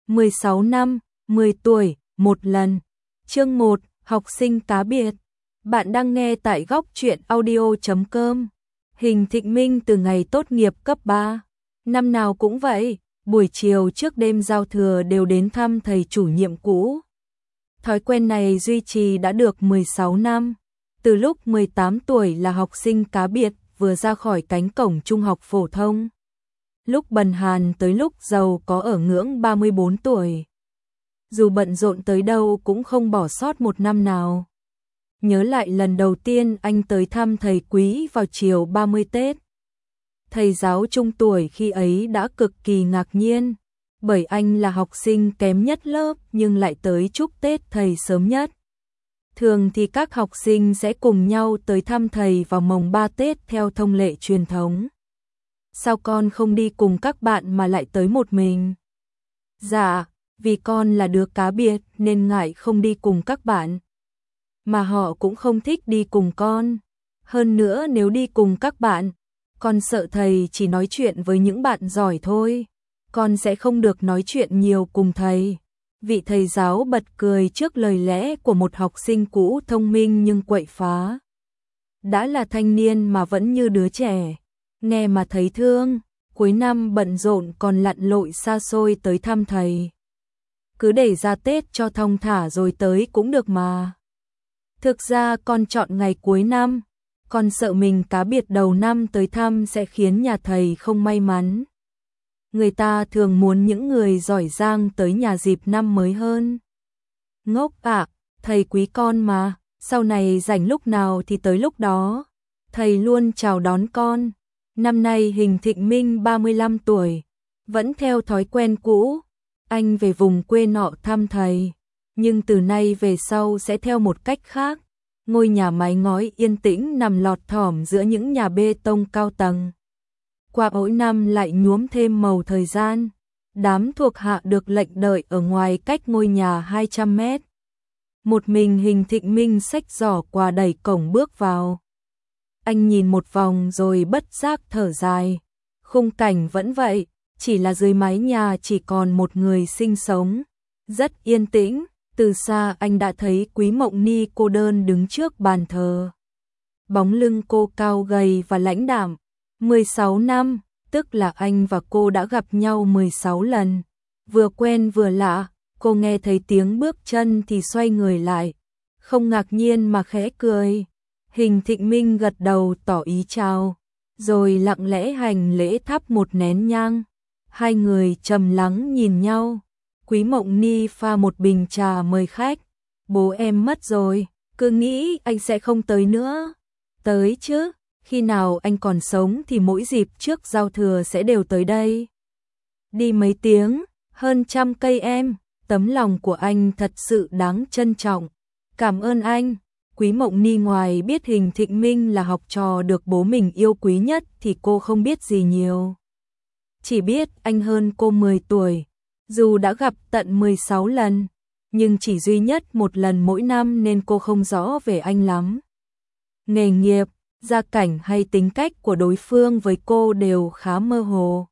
16 năm, 10 tuổi, một lần. Chương 1, học sinh cá biệt. Bạn đang nghe tại góc truyện audio.com. Hình Thịnh Minh từ ngày tốt nghiệp cấp 3. Năm nào cũng vậy, buổi chiều trước đêm giao thừa đều đến thăm thầy chủ nhiệm cũ. Thói quen này duy trì đã được 16 năm. Từ lúc 18 tuổi là học sinh cá biệt, vừa ra khỏi cánh cổng trung học phổ thông. Lúc bần hàn tới lúc giàu có ở ngưỡng 34 tuổi. Dù bận rộn tới đâu cũng không bỏ sót một năm nào. Nhớ lại lần đầu tiên anh tới thăm thầy Quý vào chiều 30 Tết. Thầy giáo trung tuổi khi ấy đã cực kỳ ngạc nhiên, bởi anh là học sinh kém nhất lớp nhưng lại tới chúc Tết thầy sớm nhất. Thường thì các học sinh sẽ cùng nhau tới thăm thầy vào mồng 3 Tết theo thông lệ truyền thống. Sao con không đi cùng các bạn mà lại tới một mình? Dạ, vì con là đứa cá biệt nên ngại không đi cùng các bạn. Mà họ cũng không thích đi cùng con. Hơn nữa nếu đi cùng các bạn, con sợ thầy chỉ nói chuyện với những bạn giỏi thôi. Con sẽ không được nói chuyện nhiều cùng thầy. Vị thầy giáo bật cười trước lời lẽ của một học sinh cũ thông minh nhưng quậy phá. Đã là thanh niên mà vẫn như đứa trẻ. Nghe mà thấy thương, cuối năm bận rộn còn lặn lội xa xôi tới thăm thầy. Cứ để ra Tết cho thong thả rồi tới cũng được mà. Thực ra con chọn ngày cuối năm, con sợ mình cá biệt đầu năm tới thăm sẽ khiến nhà thầy không may mắn. Người ta thường muốn những người giỏi giang tới nhà dịp năm mới hơn. Ngốc ạ, thầy quý con mà, sau này rảnh lúc nào thì tới lúc đó. Thầy luôn chào đón con. Năm nay Hình Thịnh Minh 35 tuổi, vẫn theo thói quen cũ, anh về vùng quê nọ thăm thầy, nhưng từ nay về sau sẽ theo một cách khác. Ngôi nhà mái ngói yên tĩnh nằm lọt thỏm giữa những nhà bê tông cao tầng. Qua mỗi năm lại nhuốm thêm màu thời gian, đám thuộc hạ được lệnh đợi ở ngoài cách ngôi nhà 200 mét. Một mình Hình Thịnh Minh xách giỏ quà đẩy cổng bước vào. Anh nhìn một vòng rồi bất giác thở dài. Khung cảnh vẫn vậy, chỉ là dưới mái nhà chỉ còn một người sinh sống. Rất yên tĩnh, từ xa anh đã thấy Quý Mộng Ni cô đơn đứng trước bàn thờ. Bóng lưng cô cao gầy và lãnh đạm. 16 năm, tức là anh và cô đã gặp nhau 16 lần. Vừa quen vừa lạ, cô nghe thấy tiếng bước chân thì xoay người lại. Không ngạc nhiên mà khẽ cười. Hình Thịnh Minh gật đầu tỏ ý chào, rồi lặng lẽ hành lễ thắp một nén nhang. Hai người trầm lắng nhìn nhau. Quý Mộng Ni pha một bình trà mời khách. Bố em mất rồi, cứ nghĩ anh sẽ không tới nữa. Tới chứ, khi nào anh còn sống thì mỗi dịp trước giao thừa sẽ đều tới đây. Đi mấy tiếng, hơn 100 cây em, tấm lòng của anh thật sự đáng trân trọng. Cảm ơn anh. Quý Mộng Ni ngoài biết Hình Thịnh Minh là học trò được bố mình yêu quý nhất thì cô không biết gì nhiều. Chỉ biết anh hơn cô 10 tuổi, dù đã gặp tận 16 lần, nhưng chỉ duy nhất một lần mỗi năm nên cô không rõ về anh lắm. Nghề nghiệp, gia cảnh hay tính cách của đối phương với cô đều khá mơ hồ.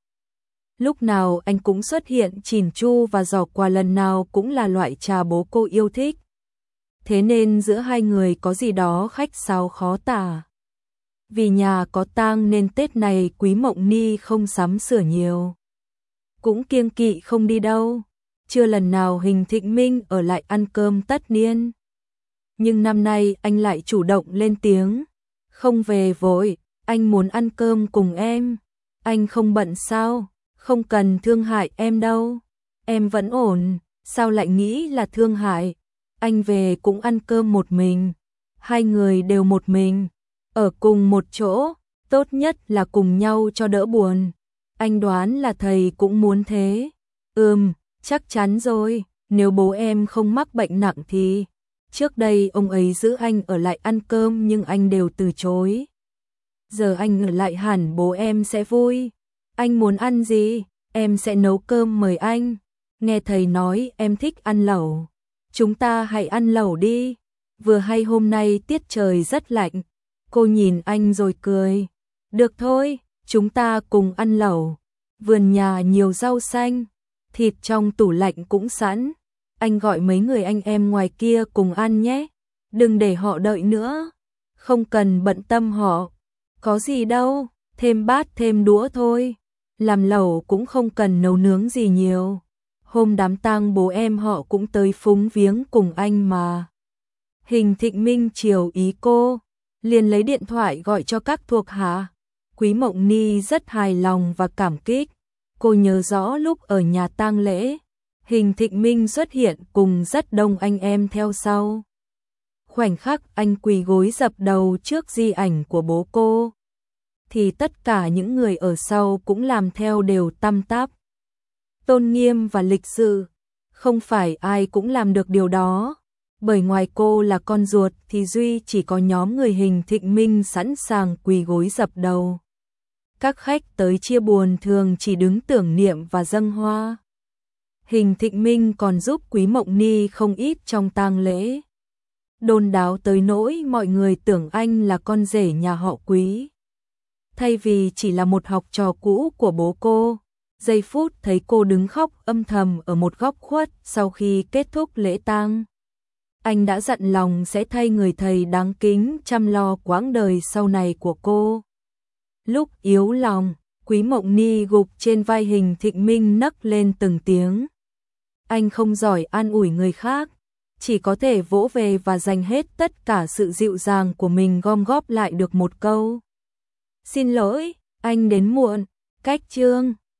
Lúc nào anh cũng xuất hiện chỉn chu và giỏ quà lần nào cũng là loại trà bố cô yêu thích. Thế nên giữa hai người có gì đó khách sáo khó tả. Vì nhà có tang nên Tết này Quý Mộng Ni không sắm sửa nhiều. Cũng kiêng kỵ không đi đâu. Chưa lần nào Hình Thịnh Minh ở lại ăn cơm tất niên. Nhưng năm nay anh lại chủ động lên tiếng. Không về vội, anh muốn ăn cơm cùng em. Anh không bận sao? Không cần thương hại em đâu. Em vẫn ổn, sao lại nghĩ là thương hại? Anh về cũng ăn cơm một mình. Hai người đều một mình. Ở cùng một chỗ, tốt nhất là cùng nhau cho đỡ buồn. Anh đoán là thầy cũng muốn thế. Chắc chắn rồi, nếu bố em không mắc bệnh nặng thì... Trước đây ông ấy giữ anh ở lại ăn cơm nhưng anh đều từ chối. Giờ anh ở lại hẳn bố em sẽ vui. Anh muốn ăn gì, em sẽ nấu cơm mời anh. Nghe thầy nói em thích ăn lẩu. Chúng ta hãy ăn lẩu đi. Vừa hay hôm nay tiết trời rất lạnh. Cô nhìn anh rồi cười. Được thôi, chúng ta cùng ăn lẩu. Vườn nhà nhiều rau xanh. thịt trong tủ lạnh cũng sẵn. Anh gọi mấy người anh em ngoài kia cùng ăn nhé, đừng để họ đợi nữa. Không cần bận tâm họ, có gì đâu, thêm bát thêm đũa thôi. Làm lẩu cũng không cần nấu nướng gì nhiều. Hôm đám tang bố em họ cũng tới phúng viếng cùng anh mà. Hình Thịnh Minh chiều ý cô, liền lấy điện thoại gọi cho các thuộc hạ. Quý Mộng Ni rất hài lòng và cảm kích. Cô nhớ rõ lúc ở nhà tang lễ, Hình Thịnh Minh xuất hiện cùng rất đông anh em theo sau. Khoảnh khắc anh quỳ gối dập đầu trước di ảnh của bố cô, thì tất cả những người ở sau cũng làm theo đều tăm tắp. Tôn nghiêm và lịch sự, không phải ai cũng làm được điều đó. Bởi ngoài cô là con ruột thì duy chỉ có nhóm người Hình Thịnh Minh sẵn sàng quỳ gối dập đầu. Các khách tới chia buồn thường chỉ đứng tưởng niệm và dâng hoa. Hình Thịnh Minh còn giúp Quý Mộng Ni không ít trong tang lễ. Đồn đáo tới nỗi mọi người tưởng anh là con rể nhà họ Quý. Thay vì chỉ là một học trò cũ của bố cô, giây phút thấy cô đứng khóc âm thầm ở một góc khuất sau khi kết thúc lễ tang, anh đã dặn lòng sẽ thay người thầy đáng kính chăm lo quãng đời sau này của cô. Lúc yếu lòng, Quý Mộng Ni gục trên vai Hình Thịnh Minh nấc lên từng tiếng. Anh không giỏi an ủi người khác, chỉ có thể vỗ về và dành hết tất cả sự dịu dàng của mình gom góp lại được một câu: xin lỗi, anh đến muộn. Cách chương